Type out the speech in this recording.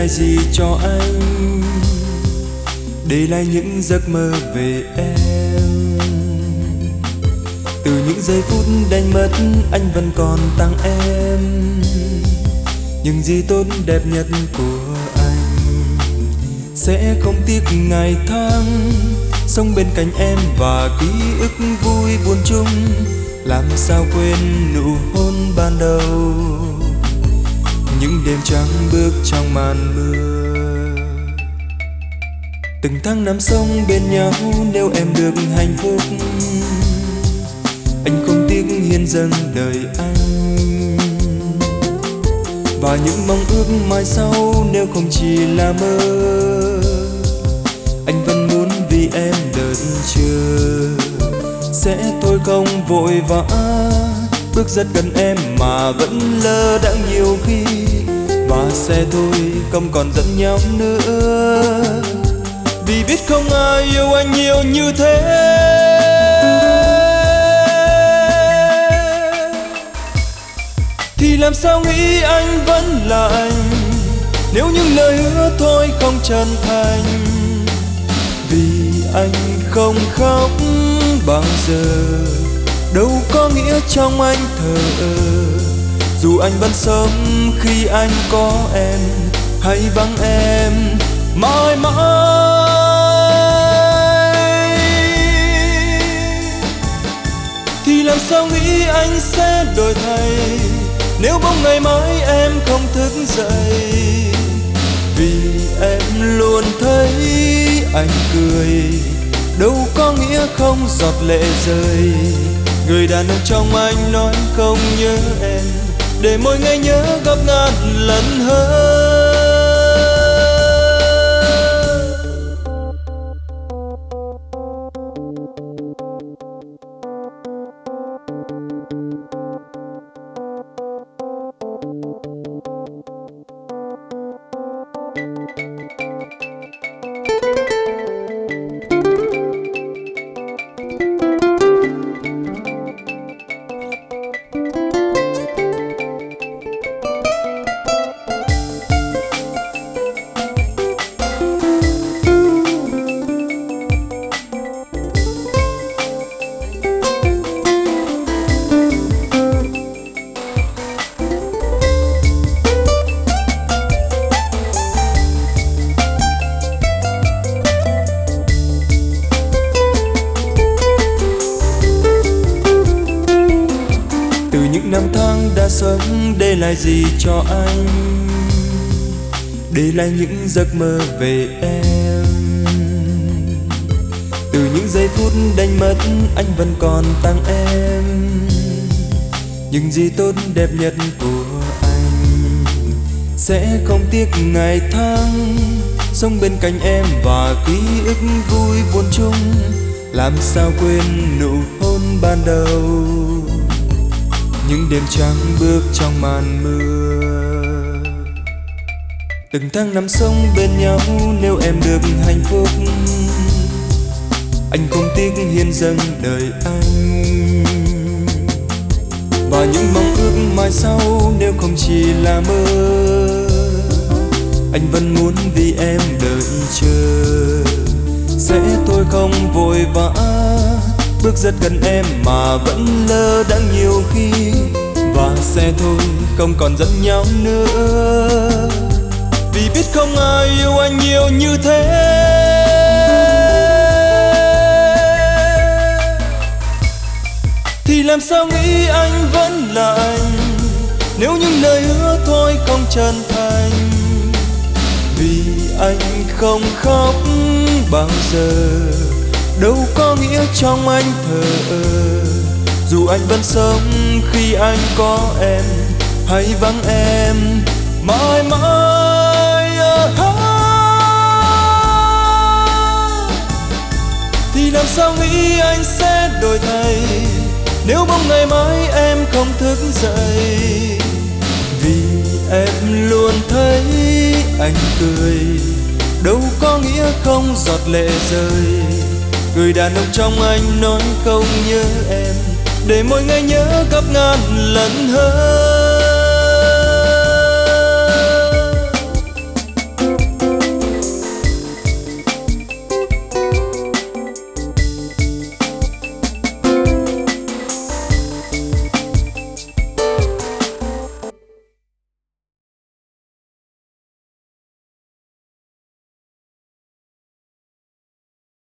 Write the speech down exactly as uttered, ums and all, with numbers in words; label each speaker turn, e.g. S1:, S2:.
S1: lại gì cho anh, để lại những giấc mơ về em. Từ những giây phút đánh mất anh vẫn còn tặng em những gì tốt đẹp nhất của anh. Sẽ không tiếc ngày tháng sống bên cạnh em và ký ức vui buồn chung. Làm sao quên nụ hôn ban đầu, những đêm trắng bước trong màn mưa. Từng tháng năm sống bên nhau nếu em được hạnh phúc, anh không tiếc hiến dâng đời anh. Và những mong ước mai sau nếu không chỉ là mơ, anh vẫn muốn vì em đợi chờ. Sẽ thôi không vội vã bước rất gần em mà vẫn lơ đãng nhiều khi, và sẽ thôi không còn dẫn nhau nữa, vì biết không ai yêu anh nhiều như thế. Thì làm sao nghĩ anh vẫn là anh, nếu những lời hứa thôi không chân thành. Vì anh không khóc bao giờ, đâu có nghĩa trong anh thờ ơ. Dù anh vẫn sống khi anh có em, hay vắng em mãi mãi. Thì làm sao nghĩ anh sẽ đổi thay, nếu bóng ngày mai em không thức dậy. Vì em luôn thấy anh cười, đâu có nghĩa không giọt lệ rơi. Người đàn ông trong anh nói không nhớ em, để mỗi ngày nhớ gấp ngàn lần hơn. Những năm tháng đã sống để lại gì cho anh, để lại những giấc mơ về em. Từ những giây phút đánh mất anh vẫn còn tặng em những gì tốt đẹp nhất của anh. Sẽ không tiếc ngày tháng sống bên cạnh em và ký ức vui buồn chung. Làm sao quên nụ hôn ban đầu, những đêm trắng bước trong màn mưa. Từng tháng năm sống bên nhau nếu em được hạnh phúc, anh không tiếc hiến dâng đời anh. Và những mong ước mai sau nếu không chỉ là mơ, anh vẫn muốn vì em đợi chờ. Sẽ thôi không vội vã bước rất gần em mà vẫn lơ đãng nhiều khi, và sẽ thôi không còn dẫn nhau nữa, vì biết không ai yêu anh nhiều như thế. Thì làm sao nghĩ anh vẫn là anh, nếu những lời hứa thôi không chân thành. Vì anh không khóc bao giờ, đâu có nghĩa trong anh thờ ơ. Dù anh vẫn sống khi anh có em, hay vắng em mãi mãi. Thì làm sao nghĩ anh sẽ đổi thay, nếu bóng ngày mai em không thức dậy. Vì em luôn thấy anh cười, đâu có nghĩa không giọt lệ rơi. Người đàn ông trong anh nói không nhớ em, để mỗi ngày nhớ gấp ngàn lần hơn.